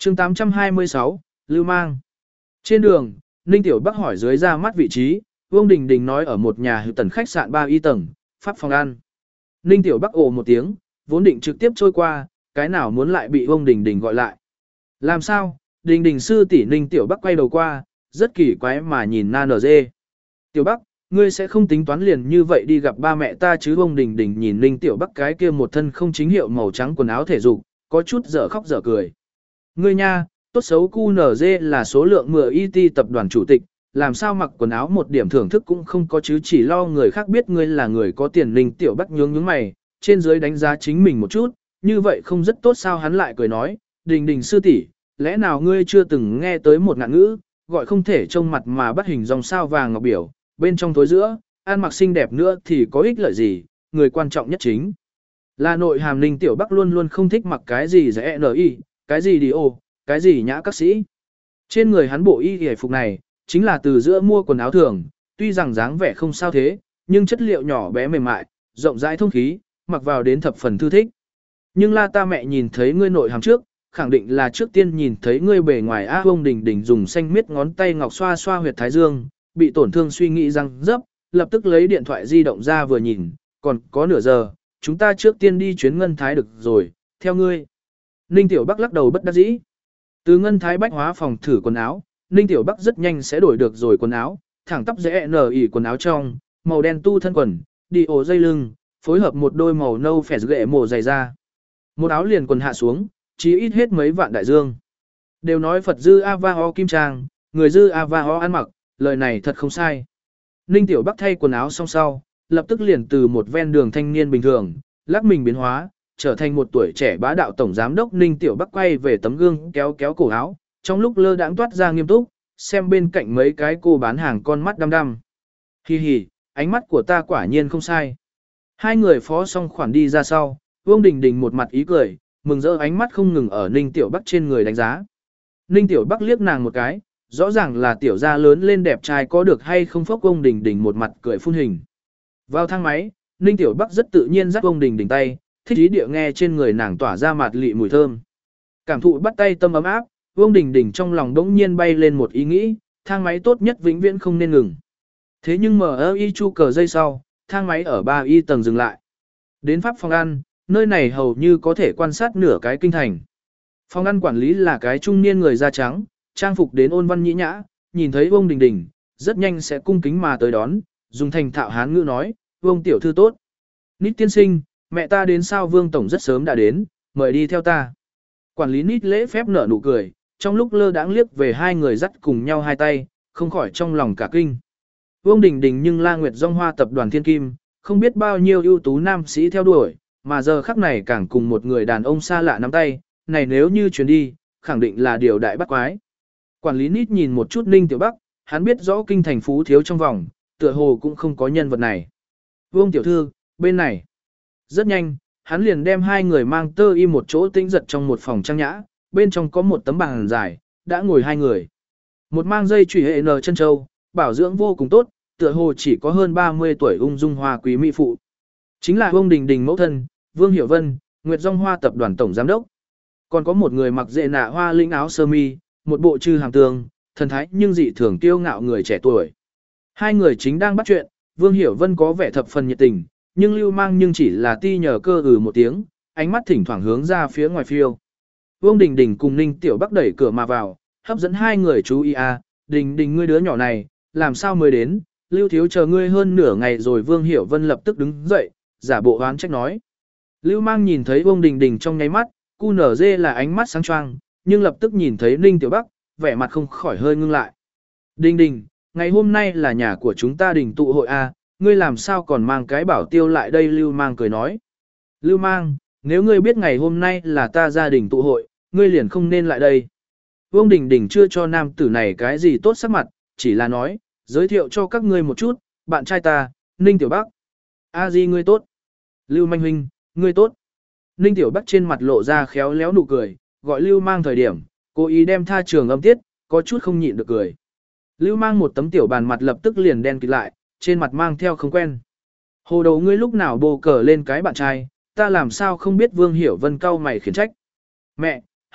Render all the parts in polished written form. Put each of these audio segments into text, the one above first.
chương 826, Lưu Mang. Trên đường, Ninh Tiểu Bắc hỏi dưới ra mắt vị trí, Vương Đình Đình nói ở một nhà hữu tần khách sạn 3 y tầng, pháp phòng ăn. Ninh Tiểu Bắc ồ một tiếng, vốn định trực tiếp trôi qua, cái nào muốn lại bị Vương Đình Đình gọi lại. Làm sao? Đình Đình sư tỷ Ninh Tiểu Bắc quay đầu qua, rất kỳ quái mà nhìn Na NG. Tiểu Bắc, ngươi sẽ không tính toán liền như vậy đi gặp ba mẹ ta chứ? Vương Đình Đình nhìn Ninh Tiểu Bắc cái kia một thân không chính hiệu màu trắng quần áo thể dục, có chút dở khóc dở cười. Ngươi nha, tốt xấu QNZ là số lượng 10 IT tập đoàn chủ tịch, làm sao mặc quần áo một điểm thưởng thức cũng không có chứ, chỉ lo người khác biết ngươi là người có tiền. Ninh Tiểu Bắc nhướng mày, trên dưới đánh giá chính mình một chút, như vậy không rất tốt sao? Hắn lại cười nói, Đình Đình sư tỷ, lẽ nào ngươi chưa từng nghe tới một ngạn ngữ, gọi không thể trông mặt mà bắt hình dòng sao vàng ngọc biểu, bên trong tối giữa, ăn mặc xinh đẹp nữa thì có ích lợi gì, người quan trọng nhất chính là nội hàm. Ninh Tiểu Bắc luôn luôn không thích mặc cái gì rẻ NI, cái gì đi ô, cái gì nhã các sĩ. Trên người hắn bộ y hề phục này, chính là từ giữa mua quần áo thường, tuy rằng dáng vẻ không sao thế, nhưng chất liệu nhỏ bé mềm mại, rộng rãi thông khí, mặc vào đến thập phần thư thích. Nhưng la ta mẹ nhìn thấy ngươi nội hàm trước, khẳng định là trước tiên nhìn thấy ngươi bề ngoài. Vương Đình Đình dùng xanh miết ngón tay ngọc xoa xoa huyệt thái dương, bị tổn thương suy nghĩ răng dấp, lập tức lấy điện thoại di động ra vừa nhìn, còn có nửa giờ, chúng ta trước tiên đi chuyến Ngân Thái được rồi, theo ngươi. Ninh Tiểu Bắc lắc đầu bất đắc dĩ. Từ Ngân Thái bách hóa phòng thử quần áo, Ninh Tiểu Bắc rất nhanh sẽ đổi được rồi quần áo, thẳng tắp dễ nỉ quần áo trong, màu đen tu thân quần, đi ổ dây lưng, phối hợp một đôi màu nâu phẻ ghệ mồ dày da. Một áo liền quần hạ xuống, chỉ ít hết mấy vạn đại dương. Đều nói Phật dư Avaho kim trang, người dư Avaho ăn mặc, lời này thật không sai. Ninh Tiểu Bắc thay quần áo xong sau, lập tức liền từ một ven đường thanh niên bình thường, lắc mình biến hóa, trở thành một tuổi trẻ bá đạo tổng giám đốc. Ninh Tiểu Bắc quay về tấm gương kéo kéo cổ áo, trong lúc lơ đãng toát ra nghiêm túc, xem bên cạnh mấy cái cô bán hàng con mắt đăm đăm. Hi hi, ánh mắt của ta quả nhiên không sai. Hai người phó xong khoản đi ra sau, Vương Đình Đình một mặt ý cười, mừng rỡ ánh mắt không ngừng ở Ninh Tiểu Bắc trên người đánh giá. Ninh Tiểu Bắc liếc nàng một cái, rõ ràng là tiểu gia lớn lên đẹp trai có được hay không. Phốc. Vương Đình Đình một mặt cười phun hình. Vào thang máy, Ninh Tiểu Bắc rất tự nhiên dắt Vương Đình Đình tay, thích ý địa nghe trên người nàng tỏa ra mạt lị mùi thơm. Cảm thụ bắt tay tâm ấm áp, Vương Đình Đình trong lòng đống nhiên bay lên một ý nghĩ, thang máy tốt nhất vĩnh viễn không nên ngừng. Thế nhưng MI chu cờ giây sau, thang máy ở 3 y tầng dừng lại. Đến pháp phòng ăn, nơi này hầu như có thể quan sát nửa cái kinh thành. Phòng ăn quản lý là cái trung niên người da trắng, trang phục đến ôn văn nhĩ nhã, nhìn thấy Vương Đình Đình, rất nhanh sẽ cung kính mà tới đón, dùng thành thạo hán ngữ nói, Vương tiểu thư tốt. Nít tiên sinh, mẹ ta đến sao? Vương tổng rất sớm đã đến, mời đi theo ta. Quản lý Nít lễ phép nở nụ cười, trong lúc lơ đãng liếc về hai người dắt cùng nhau hai tay, không khỏi trong lòng cả kinh. Vương Đình Đình nhưng La Nguyệt Dong Hoa tập đoàn Thiên Kim, không biết bao nhiêu ưu tú nam sĩ theo đuổi, mà giờ khắc này càng cùng một người đàn ông xa lạ nắm tay, này nếu như chuyến đi, khẳng định là điều đại bắt quái. Quản lý Nít nhìn một chút Ninh Tiểu Bắc, hắn biết rõ kinh thành phú thiếu trong vòng, tựa hồ cũng không có nhân vật này. Vương tiểu thư, bên này. Rất nhanh, hắn liền đem hai người mang tơ y một chỗ tĩnh giật trong một phòng trang nhã, bên trong có một tấm bàn dài, đã ngồi hai người. Một mang dây chùy hệ nờ chân châu, bảo dưỡng vô cùng tốt, tựa hồ chỉ có hơn 30 tuổi ung dung hoa quý mỹ phụ. Chính là Vương Đình Đình mẫu thân, Vương Hiểu Vân, Nguyệt Dong Hoa tập đoàn tổng giám đốc. Còn có một người mặc dệ nạ hoa lĩnh áo sơ mi, một bộ trư hàm tường, thần thái nhưng dị thường kiêu ngạo người trẻ tuổi. Hai người chính đang bắt chuyện, Vương Hiểu Vân có vẻ thập phần nhiệt tình, nhưng Lưu Mang nhưng chỉ là ti nhờ cơ một tiếng, ánh mắt thỉnh thoảng hướng ra phía ngoài phiêu. Vương Đình Đình cùng Ninh Tiểu Bắc đẩy cửa mà vào, hấp dẫn hai người chú ý. Đình Đình ngươi đứa nhỏ này, làm sao mới đến, Lưu thiếu chờ ngươi hơn nửa ngày rồi. Vương Hiểu Vân lập tức đứng dậy, giả bộ oán trách nói. Lưu Mang nhìn thấy Vương Đình Đình trong nháy mắt, QNZ là ánh mắt sáng choang, nhưng lập tức nhìn thấy Ninh Tiểu Bắc, vẻ mặt không khỏi hơi ngưng lại. Đình Đình, ngày hôm nay là nhà của chúng ta đình tụ hội ngươi làm sao còn mang cái bảo tiêu lại đây? Lưu Mang cười nói. Lưu Mang, nếu ngươi biết ngày hôm nay là ta gia đình tụ hội, ngươi liền không nên lại đây. Vương Đình Đình chưa cho nam tử này cái gì tốt sắc mặt, chỉ là nói, giới thiệu cho các ngươi một chút, bạn trai ta, Ninh Tiểu Bắc. Di ngươi tốt. Lưu Manh huynh, ngươi tốt. Ninh Tiểu Bắc trên mặt lộ ra khéo léo nụ cười, gọi Lưu Mang thời điểm, cố ý đem tha trường âm tiết, có chút không nhịn được cười. Lưu Mang một tấm tiểu bàn mặt lập tức liền đen kịt lại, trên mặt mang theo không quen. Hồ đầu ngươi lúc nào bồ cờ lên cái bạn trai, ta làm sao không biết? Vương Hiểu Vân cau mày khiển trách. Mẹ,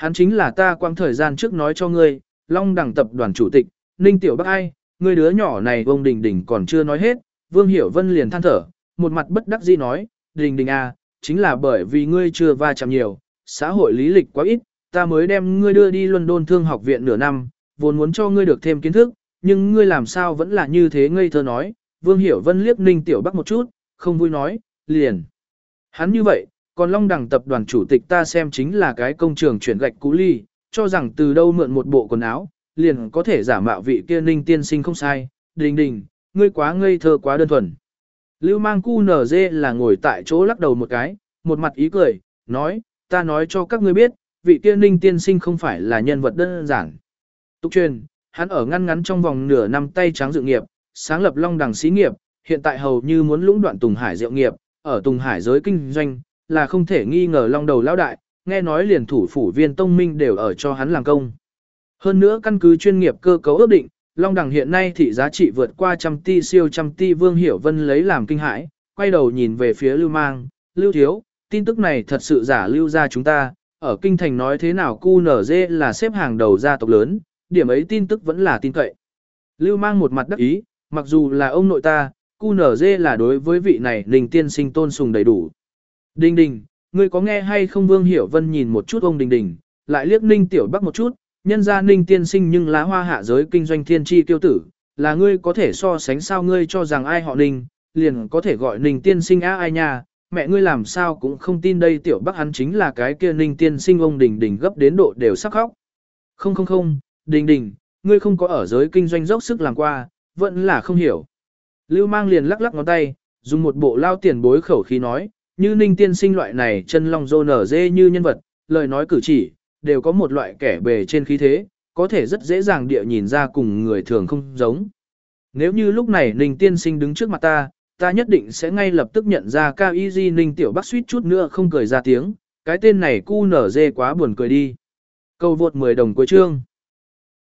hắn chính là ta quãng thời gian trước nói cho ngươi, Long Đằng tập đoàn chủ tịch, Ninh Tiểu Bắc ai, ngươi đứa nhỏ này ông Đình Đình còn chưa nói hết, Vương Hiểu Vân liền than thở, một mặt bất đắc dĩ nói, Đình Đình à, chính là bởi vì ngươi chưa va chạm nhiều, xã hội lý lịch quá ít, ta mới đem ngươi đưa đi London Thương học viện nửa năm, vốn muốn cho ngươi được thêm kiến thức, nhưng ngươi làm sao vẫn là như thế ngây thơ nói, Vương Hiểu Vân liếc Ninh Tiểu Bắc một chút, không vui nói, liền. Hắn như vậy, còn Long Đằng tập đoàn chủ tịch ta xem chính là cái công trường chuyển gạch cũ ly, cho rằng từ đâu mượn một bộ quần áo, liền có thể giả mạo vị kia Ninh tiên sinh không sai, Đình Đình, ngươi quá ngây thơ quá đơn thuần. Lưu Mang QNZ là ngồi tại chỗ lắc đầu một cái, một mặt ý cười, nói, ta nói cho các ngươi biết, vị kia Ninh tiên sinh không phải là nhân vật đơn giản. Tục truyền, hắn ở ngăn trong vòng nửa năm tay trắng dự nghiệp, sáng lập Long Đằng xí nghiệp, hiện tại hầu như muốn lũng đoạn Tùng Hải rượu nghiệp, ở Tùng Hải giới kinh doanh, là không thể nghi ngờ Long đầu lão đại, nghe nói liền thủ phủ Viên Tông Minh đều ở cho hắn làm công. Hơn nữa căn cứ chuyên nghiệp cơ cấu ước định, Long Đằng hiện nay thị giá trị vượt qua trăm tỷ siêu trăm tỷ. Vương Hiểu Vân lấy làm kinh hãi, quay đầu nhìn về phía Lưu Mang, Lưu Thiếu, tin tức này thật sự giả lưu ra chúng ta, ở kinh thành nói thế nào QNZ là xếp hàng đầu gia tộc lớn, điểm ấy tin tức vẫn là tin cậy. Lưu Mang một mặt đắc ý, mặc dù là ông nội ta, QNZ là đối với vị này Đình tiên sinh tôn sùng đầy đủ. Đình Đình, ngươi có nghe hay không? Vương Hiểu Vân nhìn một chút ông Đình Đình, lại liếc Ninh Tiểu Bắc một chút, nhân ra Ninh tiên sinh nhưng lá hoa hạ giới kinh doanh thiên chi tiêu tử, là ngươi có thể so sánh sao? Ngươi cho rằng ai họ Ninh, liền có thể gọi Ninh tiên sinh á ai nha, mẹ ngươi làm sao cũng không tin đây. Tiểu Bắc hắn chính là cái kia Ninh tiên sinh. Ông Đình Đình gấp đến độ đều sắp khóc. Không, Đình Đình, ngươi không có ở giới kinh doanh dốc sức làm qua, vẫn là không hiểu. Lưu Mang liền lắc lắc ngón tay, dùng một bộ lao tiền bối khẩu khí nói, như Ninh tiên sinh loại này chân long rô nở dê như nhân vật, lời nói cử chỉ, đều có một loại kẻ bề trên khí thế, có thể rất dễ dàng địa nhìn ra cùng người thường không giống. Nếu như lúc này Ninh tiên sinh đứng trước mặt ta nhất định sẽ ngay lập tức nhận ra Cao Y Di. Ninh Tiểu Bắc suýt chút nữa không cười ra tiếng, cái tên này cu nở dê quá buồn cười đi. Câu vượt 10 đồng cuối chương.